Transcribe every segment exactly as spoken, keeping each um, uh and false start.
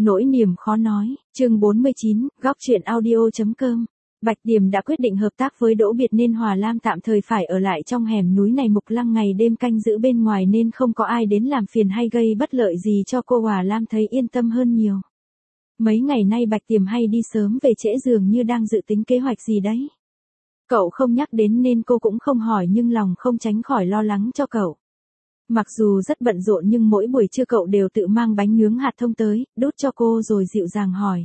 Nỗi niềm khó nói, chương bốn mươi chín, góc truyện audio.com. Bạch Tiềm đã quyết định hợp tác với Đỗ Biệt nên Hòa Lam tạm thời phải ở lại trong hẻm núi này Mục Lăng ngày đêm canh giữ bên ngoài nên không có ai đến làm phiền hay gây bất lợi gì cho cô. Hòa Lam thấy yên tâm hơn nhiều. Mấy ngày nay Bạch Tiềm hay đi sớm về trễ dường như đang dự tính kế hoạch gì đấy. Cậu không nhắc đến nên cô cũng không hỏi nhưng lòng không tránh khỏi lo lắng cho cậu. Mặc dù rất bận rộn nhưng mỗi buổi trưa cậu đều tự mang bánh nướng hạt thông tới, đút cho cô rồi dịu dàng hỏi.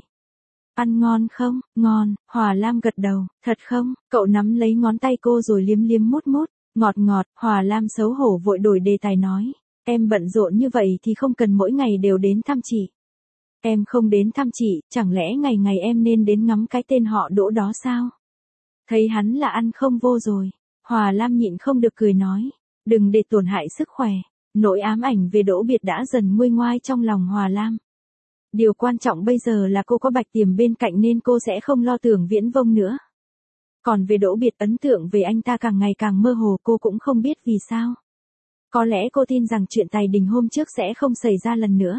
Ăn ngon không? Ngon, Hòa Lam gật đầu, thật không? Cậu nắm lấy ngón tay cô rồi liếm liếm mút mút, ngọt ngọt, Hòa Lam xấu hổ vội đổi đề tài nói. Em bận rộn như vậy thì không cần mỗi ngày đều đến thăm chị. Em không đến thăm chị, chẳng lẽ ngày ngày em nên đến ngắm cái tên họ Đỗ đó sao? Thấy hắn là ăn không vô rồi. Hòa Lam nhịn không được cười nói. Đừng để tổn hại sức khỏe. Nỗi ám ảnh về Đỗ Biệt đã dần nguôi ngoai trong lòng Hòa Lam. Điều quan trọng bây giờ là cô có Bạch Tiềm bên cạnh nên cô sẽ không lo tưởng viễn vông nữa. Còn về Đỗ Biệt, ấn tượng về anh ta càng ngày càng mơ hồ, cô cũng không biết vì sao. Có lẽ cô tin rằng chuyện Tài Đình hôm trước sẽ không xảy ra lần nữa.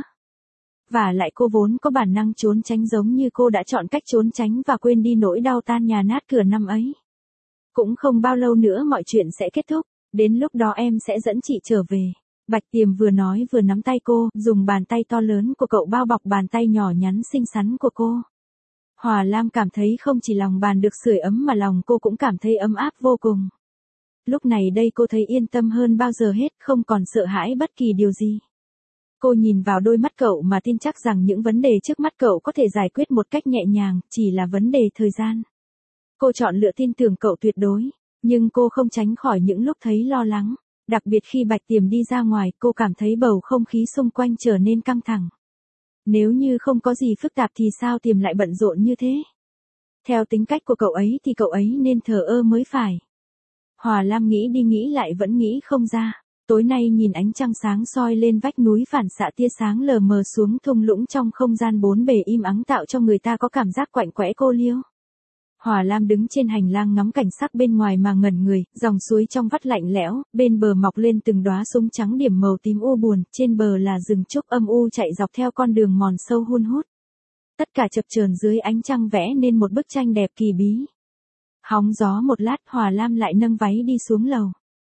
Và lại cô vốn có bản năng trốn tránh giống như cô đã chọn cách trốn tránh và quên đi nỗi đau tan nhà nát cửa năm ấy. Cũng không bao lâu nữa mọi chuyện sẽ kết thúc, đến lúc đó em sẽ dẫn chị trở về. Bạch Tiềm vừa nói vừa nắm tay cô, dùng bàn tay to lớn của cậu bao bọc bàn tay nhỏ nhắn xinh xắn của cô. Hòa Lam cảm thấy không chỉ lòng bàn được sưởi ấm mà lòng cô cũng cảm thấy ấm áp vô cùng. Lúc này đây cô thấy yên tâm hơn bao giờ hết, không còn sợ hãi bất kỳ điều gì. Cô nhìn vào đôi mắt cậu mà tin chắc rằng những vấn đề trước mắt cậu có thể giải quyết một cách nhẹ nhàng, chỉ là vấn đề thời gian. Cô chọn lựa tin tưởng cậu tuyệt đối, nhưng cô không tránh khỏi những lúc thấy lo lắng. Đặc biệt khi Bạch Tiềm đi ra ngoài, cô cảm thấy bầu không khí xung quanh trở nên căng thẳng. Nếu như không có gì phức tạp thì sao Tiềm lại bận rộn như thế? Theo tính cách của cậu ấy thì cậu ấy nên thờ ơ mới phải. Hòa Lam nghĩ đi nghĩ lại vẫn nghĩ không ra. Tối nay nhìn ánh trăng sáng soi lên vách núi phản xạ tia sáng lờ mờ xuống thung lũng trong không gian bốn bề im ắng tạo cho người ta có cảm giác quạnh quẽ cô liêu. Hòa Lam đứng trên hành lang ngắm cảnh sắc bên ngoài mà ngẩn người, dòng suối trong vắt lạnh lẽo, bên bờ mọc lên từng đóa súng trắng điểm màu tím u buồn, trên bờ là rừng trúc âm u chạy dọc theo con đường mòn sâu hun hút. Tất cả chập chờn dưới ánh trăng vẽ nên một bức tranh đẹp kỳ bí. Hóng gió một lát, Hòa Lam lại nâng váy đi xuống lầu.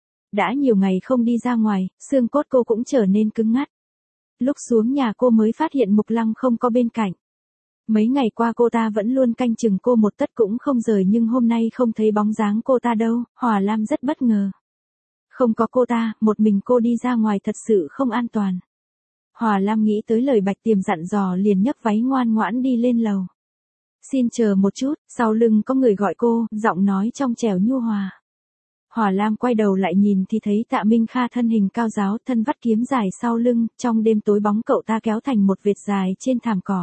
Đã nhiều ngày không đi ra ngoài, xương cốt cô cũng trở nên cứng ngắt. Lúc xuống nhà cô mới phát hiện Mục Lăng không có bên cạnh. Mấy ngày qua cô ta vẫn luôn canh chừng cô một tấc cũng không rời nhưng hôm nay không thấy bóng dáng cô ta đâu, Hòa Lam rất bất ngờ. Không có cô ta, một mình cô đi ra ngoài thật sự không an toàn. Hòa Lam nghĩ tới lời Bạch Tiềm dặn dò liền nhấc váy ngoan ngoãn đi lên lầu. Xin chờ một chút, sau lưng có người gọi cô, giọng nói trong trẻo nhu hòa. Hòa Lam quay đầu lại nhìn thì thấy Tạ Minh Kha thân hình cao ráo, thân vắt kiếm dài sau lưng, trong đêm tối bóng cậu ta kéo thành một vệt dài trên thảm cỏ.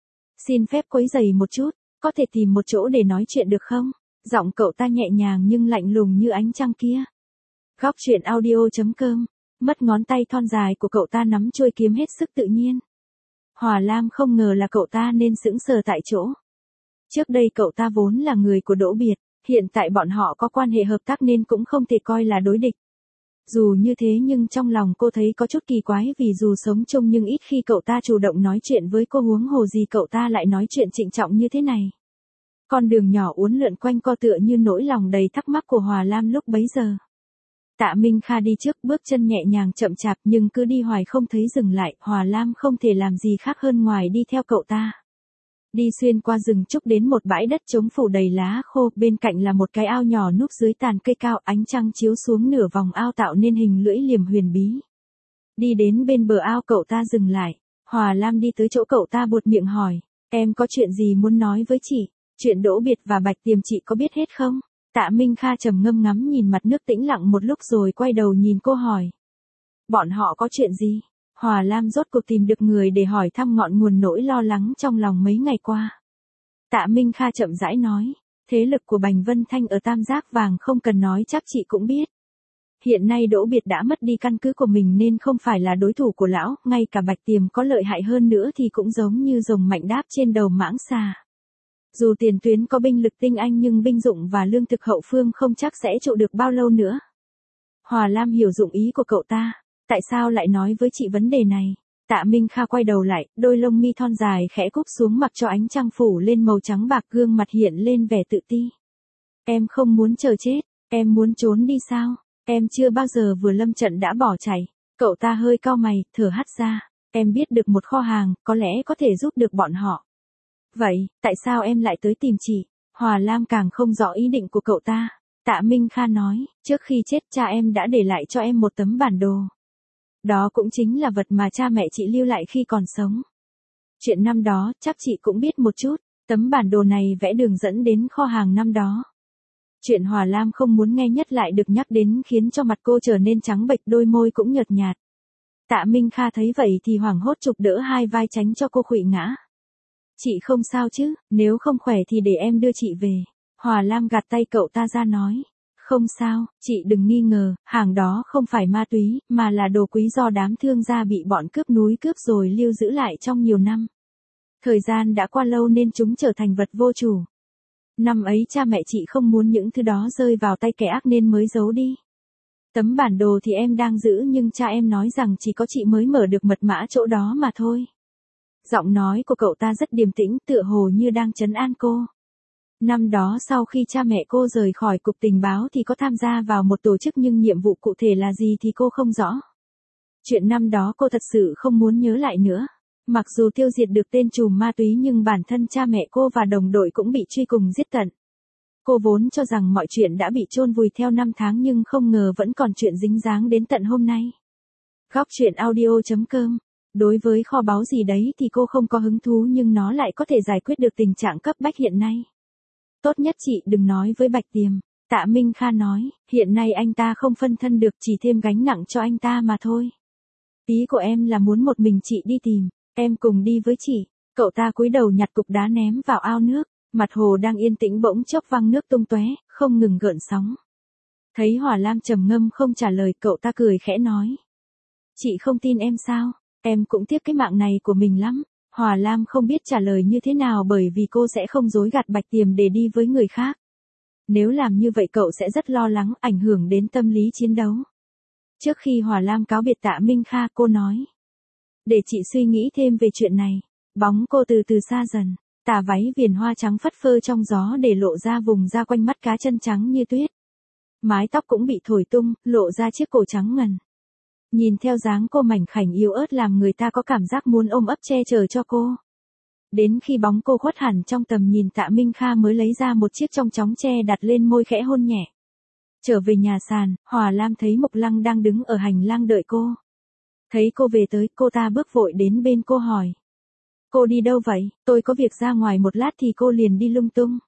Xin phép quấy rầy một chút, có thể tìm một chỗ để nói chuyện được không? Giọng cậu ta nhẹ nhàng nhưng lạnh lùng như ánh trăng kia. Góc truyện audio.com, mất ngón tay thon dài của cậu ta nắm chuôi kiếm hết sức tự nhiên. Hòa Lam không ngờ là cậu ta nên sững sờ tại chỗ. Trước đây cậu ta vốn là người của Đỗ Biệt, hiện tại bọn họ có quan hệ hợp tác nên cũng không thể coi là đối địch. Dù như thế nhưng trong lòng cô thấy có chút kỳ quái vì dù sống chung nhưng ít khi cậu ta chủ động nói chuyện với cô, huống hồ gì cậu ta lại nói chuyện trịnh trọng như thế này. Con đường nhỏ uốn lượn quanh co tựa như nỗi lòng đầy thắc mắc của Hòa Lam lúc bấy giờ. Tạ Minh Kha đi trước, bước chân nhẹ nhàng chậm chạp nhưng cứ đi hoài không thấy dừng lại, Hòa Lam không thể làm gì khác hơn ngoài đi theo cậu ta. Đi xuyên qua rừng trúc đến một bãi đất trống phủ đầy lá khô, bên cạnh là một cái ao nhỏ núp dưới tàn cây cao, ánh trăng chiếu xuống nửa vòng ao tạo nên hình lưỡi liềm huyền bí. Đi đến bên bờ ao cậu ta dừng lại, Hòa Lam đi tới chỗ cậu ta buột miệng hỏi, em có chuyện gì muốn nói với chị, chuyện Đỗ Biệt và Bạch Tiềm chị có biết hết không? Tạ Minh Kha trầm ngâm ngắm nhìn mặt nước tĩnh lặng một lúc rồi quay đầu nhìn cô hỏi. Bọn họ có chuyện gì? Hòa Lam rốt cuộc tìm được người để hỏi thăm ngọn nguồn nỗi lo lắng trong lòng mấy ngày qua. Tạ Minh Kha chậm rãi nói, thế lực của Bành Vân Thanh ở Tam Giác Vàng không cần nói chắc chị cũng biết. Hiện nay Đỗ Biệt đã mất đi căn cứ của mình nên không phải là đối thủ của lão, ngay cả Bạch Tiềm có lợi hại hơn nữa thì cũng giống như rồng mạnh đáp trên đầu mãng xà. Dù tiền tuyến có binh lực tinh anh nhưng binh dụng và lương thực hậu phương không chắc sẽ trụ được bao lâu nữa. Hòa Lam hiểu dụng ý của cậu ta. Tại sao lại nói với chị vấn đề này? Tạ Minh Kha quay đầu lại, đôi lông mi thon dài khẽ cúp xuống mặc cho ánh trăng phủ lên màu trắng bạc, gương mặt hiện lên vẻ tự ti. Em không muốn chờ chết, em muốn trốn đi sao? Em chưa bao giờ vừa lâm trận đã bỏ chạy. Cậu ta hơi cau mày, thở hắt ra. Em biết được một kho hàng, có lẽ có thể giúp được bọn họ. Vậy, tại sao em lại tới tìm chị? Hòa Lam càng không rõ ý định của cậu ta. Tạ Minh Kha nói, trước khi chết cha em đã để lại cho em một tấm bản đồ. Đó cũng chính là vật mà cha mẹ chị lưu lại khi còn sống. Chuyện năm đó, chắc chị cũng biết một chút. Tấm bản đồ này vẽ đường dẫn đến kho hàng năm đó. Chuyện Hòa Lam không muốn nghe nhất lại được nhắc đến khiến cho mặt cô trở nên trắng bệch, đôi môi cũng nhợt nhạt. Tạ Minh Kha thấy vậy thì hoảng hốt chụp đỡ hai vai tránh cho cô khuỵu ngã. Chị không sao chứ, nếu không khỏe thì để em đưa chị về. Hòa Lam gạt tay cậu ta ra nói. Không sao, chị đừng nghi ngờ, hàng đó không phải ma túy, mà là đồ quý do đám thương gia bị bọn cướp núi cướp rồi lưu giữ lại trong nhiều năm. Thời gian đã qua lâu nên chúng trở thành vật vô chủ. Năm ấy cha mẹ chị không muốn những thứ đó rơi vào tay kẻ ác nên mới giấu đi. Tấm bản đồ thì em đang giữ nhưng cha em nói rằng chỉ có chị mới mở được mật mã chỗ đó mà thôi. Giọng nói của cậu ta rất điềm tĩnh, tựa hồ như đang trấn an cô. Năm đó sau khi cha mẹ cô rời khỏi cục tình báo thì có tham gia vào một tổ chức nhưng nhiệm vụ cụ thể là gì thì cô không rõ. Chuyện năm đó cô thật sự không muốn nhớ lại nữa. Mặc dù tiêu diệt được tên trùm ma túy nhưng bản thân cha mẹ cô và đồng đội cũng bị truy cùng giết tận. Cô vốn cho rằng mọi chuyện đã bị chôn vùi theo năm tháng nhưng không ngờ vẫn còn chuyện dính dáng đến tận hôm nay. Góc truyện audio chấm com. Đối với kho báu gì đấy thì cô không có hứng thú nhưng nó lại có thể giải quyết được tình trạng cấp bách hiện nay. Tốt nhất chị đừng nói với Bạch Tiềm. Tạ Minh Kha nói, hiện nay anh ta không phân thân được, chỉ thêm gánh nặng cho anh ta mà thôi. Ý của em là muốn một mình chị đi tìm, em cùng đi với chị. Cậu ta cúi đầu nhặt cục đá ném vào ao nước, mặt hồ đang yên tĩnh bỗng chốc văng nước tung tóe, không ngừng gợn sóng. Thấy Hòa Lam trầm ngâm không trả lời, cậu ta cười khẽ nói. Chị không tin em sao? Em cũng tiếc cái mạng này của mình lắm. Hòa Lam không biết trả lời như thế nào bởi vì cô sẽ không dối gạt Bạch Tiềm để đi với người khác. Nếu làm như vậy cậu sẽ rất lo lắng, ảnh hưởng đến tâm lý chiến đấu. Trước khi Hòa Lam cáo biệt Tạ Minh Kha, cô nói. Để chị suy nghĩ thêm về chuyện này. Bóng cô từ từ xa dần, tà váy viền hoa trắng phất phơ trong gió để lộ ra vùng da quanh mắt cá chân trắng như tuyết. Mái tóc cũng bị thổi tung, lộ ra chiếc cổ trắng ngần. Nhìn theo dáng cô mảnh khảnh yếu ớt làm người ta có cảm giác muốn ôm ấp che chở cho cô. Đến khi bóng cô khuất hẳn trong tầm nhìn, Tạ Minh Kha mới lấy ra một chiếc trong chóng tre đặt lên môi khẽ hôn nhẹ. Trở về nhà sàn, Hòa Lam thấy Mộc Lăng đang đứng ở hành lang đợi cô. Thấy cô về tới, cô ta bước vội đến bên cô hỏi. Cô đi đâu vậy? Tôi có việc ra ngoài một lát thì cô liền đi lung tung.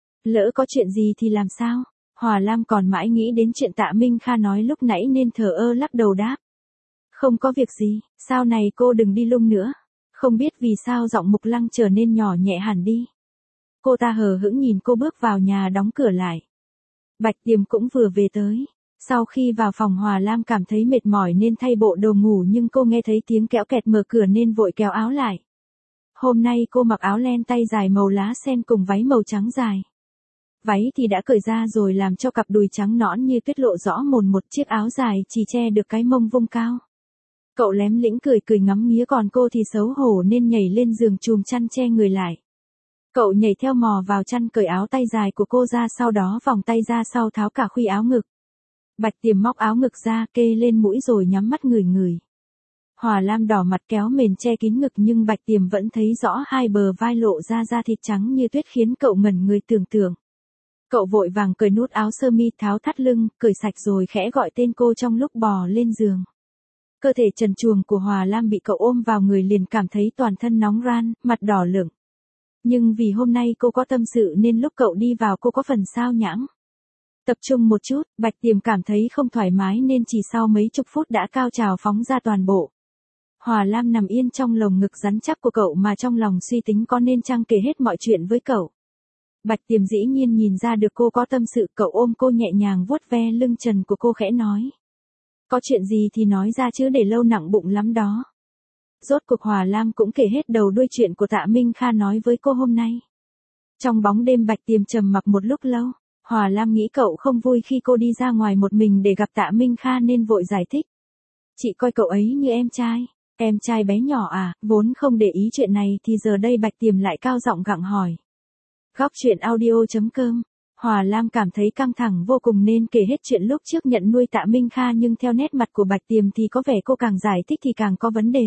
Lỡ có chuyện gì thì làm sao? Hòa Lam còn mãi nghĩ đến chuyện Tạ Minh Kha nói lúc nãy nên thờ ơ lắc đầu đáp. Không có việc gì, sau này cô đừng đi lung nữa. Không biết vì sao giọng Mộc Lăng trở nên nhỏ nhẹ hẳn đi. Cô ta hờ hững nhìn cô bước vào nhà đóng cửa lại. Bạch Tiềm cũng vừa về tới. Sau khi vào phòng, Hòa Lam cảm thấy mệt mỏi nên thay bộ đồ ngủ nhưng cô nghe thấy tiếng kéo kẹt mở cửa nên vội kéo áo lại. Hôm nay cô mặc áo len tay dài màu lá sen cùng váy màu trắng dài. Váy thì đã cởi ra rồi làm cho cặp đùi trắng nõn như tuyết lộ rõ mồn một, chiếc áo dài chỉ che được cái mông vung cao. Cậu lém lĩnh cười cười ngắm nghía, còn cô thì xấu hổ nên nhảy lên giường chùm chăn che người lại. Cậu nhảy theo mò vào chăn, cởi áo tay dài của cô ra, sau đó vòng tay ra sau tháo cả khuy áo ngực. Bạch Tiềm móc áo ngực ra kê lên mũi rồi nhắm mắt ngửi ngửi. Hòa Lam đỏ mặt kéo mền che kín ngực nhưng Bạch Tiềm vẫn thấy rõ hai bờ vai lộ ra da thịt trắng như tuyết khiến cậu ngẩn người tưởng tượng. Cậu vội vàng cởi nút áo sơ mi, tháo thắt lưng, cởi sạch rồi khẽ gọi tên cô trong lúc bò lên giường. Cơ thể trần truồng của Hòa Lam bị cậu ôm vào người liền cảm thấy toàn thân nóng ran, mặt đỏ lửng. Nhưng vì hôm nay cô có tâm sự nên lúc cậu đi vào cô có phần sao nhãng. Tập trung một chút, Bạch Tiềm cảm thấy không thoải mái nên chỉ sau mấy chục phút đã cao trào phóng ra toàn bộ. Hòa Lam nằm yên trong lồng ngực rắn chắc của cậu mà trong lòng suy tính có nên chăng kể hết mọi chuyện với cậu. Bạch Tiềm dĩ nhiên nhìn ra được cô có tâm sự, cậu ôm cô nhẹ nhàng vuốt ve lưng trần của cô khẽ nói. Có chuyện gì thì nói ra chứ để lâu nặng bụng lắm đó. Rốt cuộc Hòa Lam cũng kể hết đầu đuôi chuyện của Tạ Minh Kha nói với cô hôm nay. Trong bóng đêm Bạch Tiềm trầm mặc một lúc lâu. Hòa Lam nghĩ cậu không vui khi cô đi ra ngoài một mình để gặp Tạ Minh Kha nên vội giải thích. Chị coi cậu ấy như em trai. Em trai bé nhỏ à, vốn không để ý chuyện này thì giờ đây Bạch Tiềm lại cao giọng gặng hỏi. Góc truyện audio.com. Hòa Lam cảm thấy căng thẳng vô cùng nên kể hết chuyện lúc trước nhận nuôi Tạ Minh Kha, nhưng theo nét mặt của Bạch Tiềm thì có vẻ cô càng giải thích thì càng có vấn đề.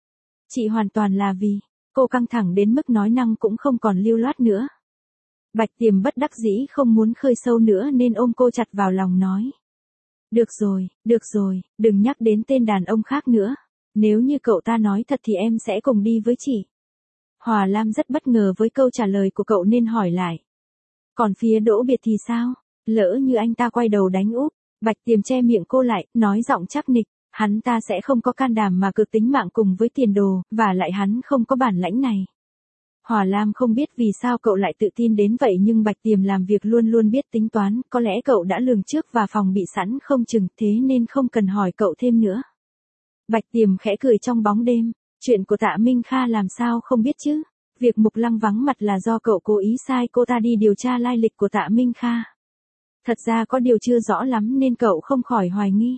Chị hoàn toàn là vì cô căng thẳng đến mức nói năng cũng không còn lưu loát nữa. Bạch Tiềm bất đắc dĩ không muốn khơi sâu nữa nên ôm cô chặt vào lòng nói. Được rồi, được rồi, đừng nhắc đến tên đàn ông khác nữa. Nếu như cậu ta nói thật thì em sẽ cùng đi với chị. Hòa Lam rất bất ngờ với câu trả lời của cậu nên hỏi lại. Còn phía Đỗ Biệt thì sao? Lỡ như anh ta quay đầu đánh úp. Bạch Tiềm che miệng cô lại, nói giọng chắc nịch. Hắn ta sẽ không có can đảm mà cược tính mạng cùng với tiền đồ, và lại hắn không có bản lãnh này. Hòa Lam không biết vì sao cậu lại tự tin đến vậy, nhưng Bạch Tiềm làm việc luôn luôn biết tính toán, có lẽ cậu đã lường trước và phòng bị sẵn không chừng, thế nên không cần hỏi cậu thêm nữa. Bạch Tiềm khẽ cười trong bóng đêm, chuyện của Tạ Minh Kha làm sao không biết chứ, việc Mục Lăng vắng mặt là do cậu cố ý sai cô ta đi điều tra lai lịch của Tạ Minh Kha. Thật ra có điều chưa rõ lắm nên cậu không khỏi hoài nghi.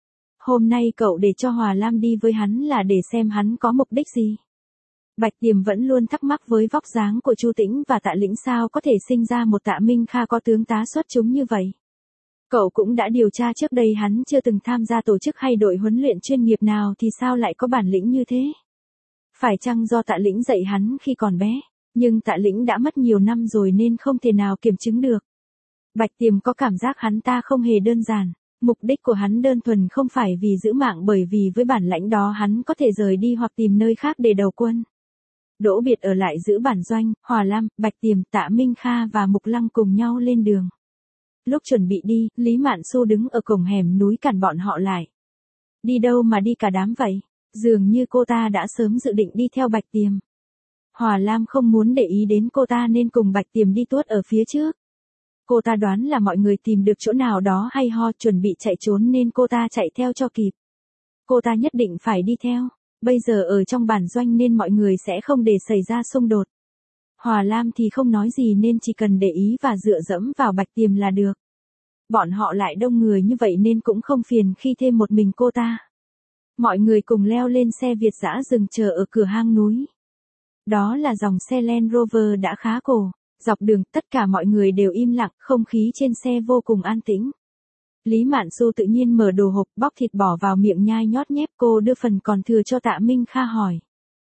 Hôm nay cậu để cho Hòa Lam đi với hắn là để xem hắn có mục đích gì. Bạch Tiềm vẫn luôn thắc mắc với vóc dáng của Chu Tĩnh và Tạ Lĩnh sao có thể sinh ra một Tạ Minh Kha có tướng tá xuất chúng như vậy. Cậu cũng đã điều tra trước đây hắn chưa từng tham gia tổ chức hay đội huấn luyện chuyên nghiệp nào thì sao lại có bản lĩnh như thế. Phải chăng do Tạ Lĩnh dạy hắn khi còn bé, nhưng Tạ Lĩnh đã mất nhiều năm rồi nên không thể nào kiểm chứng được. Bạch Tiềm có cảm giác hắn ta không hề đơn giản. Mục đích của hắn đơn thuần không phải vì giữ mạng, bởi vì với bản lãnh đó hắn có thể rời đi hoặc tìm nơi khác để đầu quân. Đỗ Biệt ở lại giữ bản doanh, Hòa Lam, Bạch Tiềm, Tạ Minh Kha và Mục Lăng cùng nhau lên đường. Lúc chuẩn bị đi, Lý Mạn Xu đứng ở cổng hẻm núi cản bọn họ lại. Đi đâu mà đi cả đám vậy? Dường như cô ta đã sớm dự định đi theo Bạch Tiềm. Hòa Lam không muốn để ý đến cô ta nên cùng Bạch Tiềm đi tuốt ở phía trước. Cô ta đoán là mọi người tìm được chỗ nào đó hay ho chuẩn bị chạy trốn nên cô ta chạy theo cho kịp. Cô ta nhất định phải đi theo, bây giờ ở trong bản doanh nên mọi người sẽ không để xảy ra xung đột. Hòa Lam thì không nói gì nên chỉ cần để ý và dựa dẫm vào Bạch Tiềm là được. Bọn họ lại đông người như vậy nên cũng không phiền khi thêm một mình cô ta. Mọi người cùng leo lên xe Việt dã dừng chờ ở cửa hang núi. Đó là dòng xe Land Rover đã khá cổ. Dọc đường, tất cả mọi người đều im lặng, không khí trên xe vô cùng an tĩnh. Lý Mạn Xu tự nhiên mở đồ hộp, bóc thịt bỏ vào miệng nhai nhót nhép, cô đưa phần còn thừa cho Tạ Minh Kha hỏi.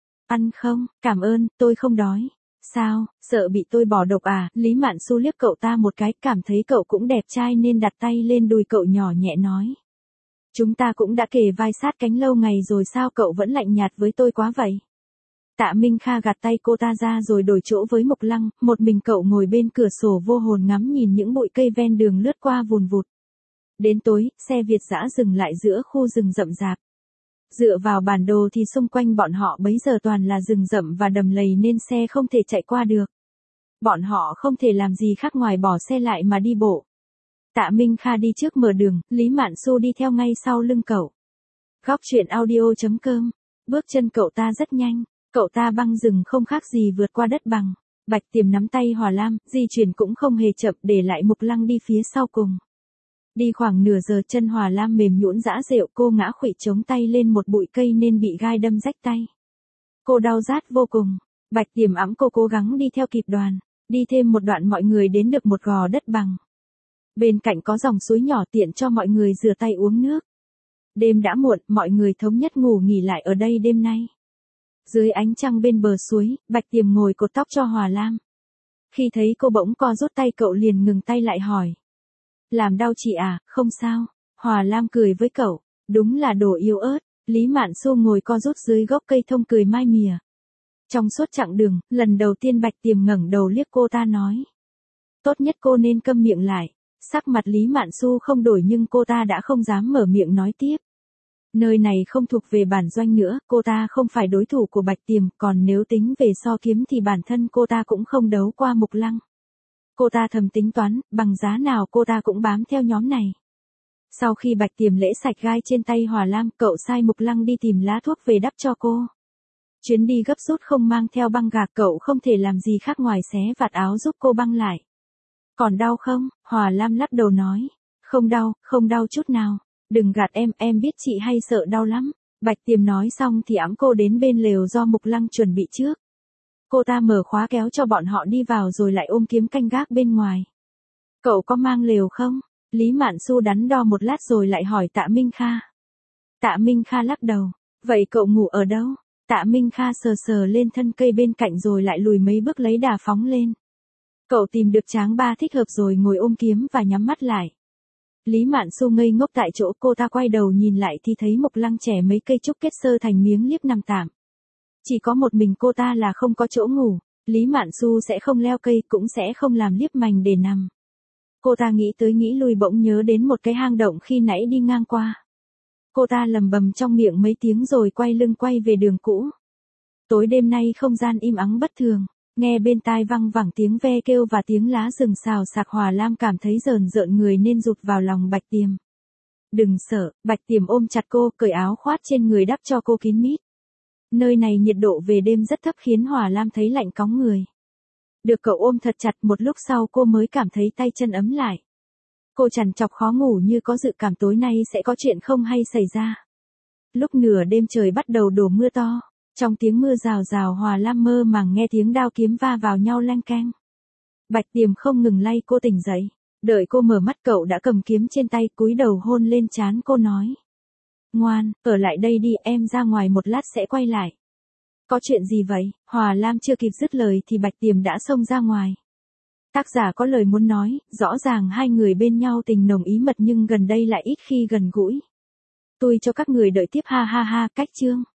Ăn không? Cảm ơn, tôi không đói. Sao, sợ bị tôi bỏ độc à? Lý Mạn Xu liếc cậu ta một cái, cảm thấy cậu cũng đẹp trai nên đặt tay lên đùi cậu nhỏ nhẹ nói. Chúng ta cũng đã kề vai sát cánh lâu ngày rồi, sao cậu vẫn lạnh nhạt với tôi quá vậy? Tạ Minh Kha gạt tay cô ta ra rồi đổi chỗ với Mục Lăng, một mình cậu ngồi bên cửa sổ vô hồn ngắm nhìn những bụi cây ven đường lướt qua vùn vụt. Đến tối, xe Việt dã dừng lại giữa khu rừng rậm rạp. Dựa vào bản đồ thì xung quanh bọn họ bấy giờ toàn là rừng rậm và đầm lầy nên xe không thể chạy qua được. Bọn họ không thể làm gì khác ngoài bỏ xe lại mà đi bộ. Tạ Minh Kha đi trước mở đường, Lý Mạn Xu đi theo ngay sau lưng cậu. Góc truyện audio.com. Bước chân cậu ta rất nhanh. Cậu ta băng rừng không khác gì vượt qua đất bằng. Bạch Tiềm nắm tay Hòa Lam, di chuyển cũng không hề chậm, để lại Mục Lăng đi phía sau cùng. Đi khoảng nửa giờ chân Hòa Lam mềm nhũn rã rệu, cô ngã khuỵu chống tay lên một bụi cây nên bị gai đâm rách tay. Cô đau rát vô cùng. Bạch Tiềm ẵm cô cố gắng đi theo kịp đoàn. Đi thêm một đoạn mọi người đến được một gò đất bằng. Bên cạnh có dòng suối nhỏ tiện cho mọi người rửa tay uống nước. Đêm đã muộn, mọi người thống nhất ngủ nghỉ lại ở đây đêm nay. Dưới ánh trăng bên bờ suối, Bạch Tiềm ngồi cột tóc cho Hòa Lam. Khi thấy cô bỗng co rút tay cậu liền ngừng tay lại hỏi. Làm đau chị à? Không sao. Hòa Lam cười với cậu. Đúng là đồ yếu ớt. Lý Mạn Xu ngồi co rút dưới gốc cây thông cười mai mỉa. Trong suốt chặng đường, lần đầu tiên Bạch Tiềm ngẩng đầu liếc cô ta nói. Tốt nhất cô nên câm miệng lại. Sắc mặt Lý Mạn Xu không đổi nhưng cô ta đã không dám mở miệng nói tiếp. Nơi này không thuộc về bản doanh nữa, cô ta không phải đối thủ của Bạch Tiềm, còn nếu tính về so kiếm thì bản thân cô ta cũng không đấu qua Mục Lăng. Cô ta thầm tính toán, bằng giá nào cô ta cũng bám theo nhóm này. Sau khi Bạch Tiềm lễ sạch gai trên tay Hòa Lam, cậu sai Mục Lăng đi tìm lá thuốc về đắp cho cô. Chuyến đi gấp rút không mang theo băng gạc, cậu không thể làm gì khác ngoài xé vạt áo giúp cô băng lại. Còn đau không? Hòa Lam lắc đầu nói. Không đau, không đau chút nào. Đừng gạt em, em biết chị hay sợ đau lắm. Bạch Tiềm nói xong thì ẵm cô đến bên lều do Mục Lăng chuẩn bị trước. Cô ta mở khóa kéo cho bọn họ đi vào rồi lại ôm kiếm canh gác bên ngoài. Cậu có mang lều không? Lý Mạn Xu đắn đo một lát rồi lại hỏi Tạ Minh Kha. Tạ Minh Kha lắc đầu. Vậy cậu ngủ ở đâu? Tạ Minh Kha sờ sờ lên thân cây bên cạnh rồi lại lùi mấy bước lấy đà phóng lên. Cậu tìm được tráng ba thích hợp rồi ngồi ôm kiếm và nhắm mắt lại. Lý Mạn Xu ngây ngốc tại chỗ, cô ta quay đầu nhìn lại thì thấy Mục Lăng chẻ mấy cây trúc kết sơ thành miếng liếp nằm tạm. Chỉ có một mình cô ta là không có chỗ ngủ, Lý Mạn Xu sẽ không leo cây cũng sẽ không làm liếp mành để nằm. Cô ta nghĩ tới nghĩ lui bỗng nhớ đến một cái hang động khi nãy đi ngang qua. Cô ta lầm bầm trong miệng mấy tiếng rồi quay lưng quay về đường cũ. Tối đêm nay không gian im ắng bất thường, nghe bên tai văng vẳng tiếng ve kêu và tiếng lá rừng xào xạc. Hòa Lam cảm thấy rờn rợn người nên rụt vào lòng Bạch Tiềm. Đừng sợ, Bạch Tiềm ôm chặt cô, cởi áo khoác trên người đắp cho cô kín mít. Nơi này nhiệt độ về đêm rất thấp khiến Hòa Lam thấy lạnh cóng người. Được cậu ôm thật chặt một lúc sau cô mới cảm thấy tay chân ấm lại. Cô trằn trọc khó ngủ như có dự cảm tối nay sẽ có chuyện không hay xảy ra. Lúc nửa đêm trời bắt đầu đổ mưa to. Trong tiếng mưa rào rào Hòa Lam mơ màng nghe tiếng đao kiếm va vào nhau leng keng. Bạch Tiềm không ngừng lay cô tỉnh dậy. Đợi cô mở mắt cậu đã cầm kiếm trên tay cúi đầu hôn lên trán cô nói. Ngoan, ở lại đây đi, em ra ngoài một lát sẽ quay lại. Có chuyện gì vậy? Hòa Lam chưa kịp dứt lời thì Bạch Tiềm đã xông ra ngoài. Tác giả có lời muốn nói, rõ ràng hai người bên nhau tình nồng ý mật nhưng gần đây lại ít khi gần gũi. Tôi cho các người đợi tiếp ha ha ha. Cách chương.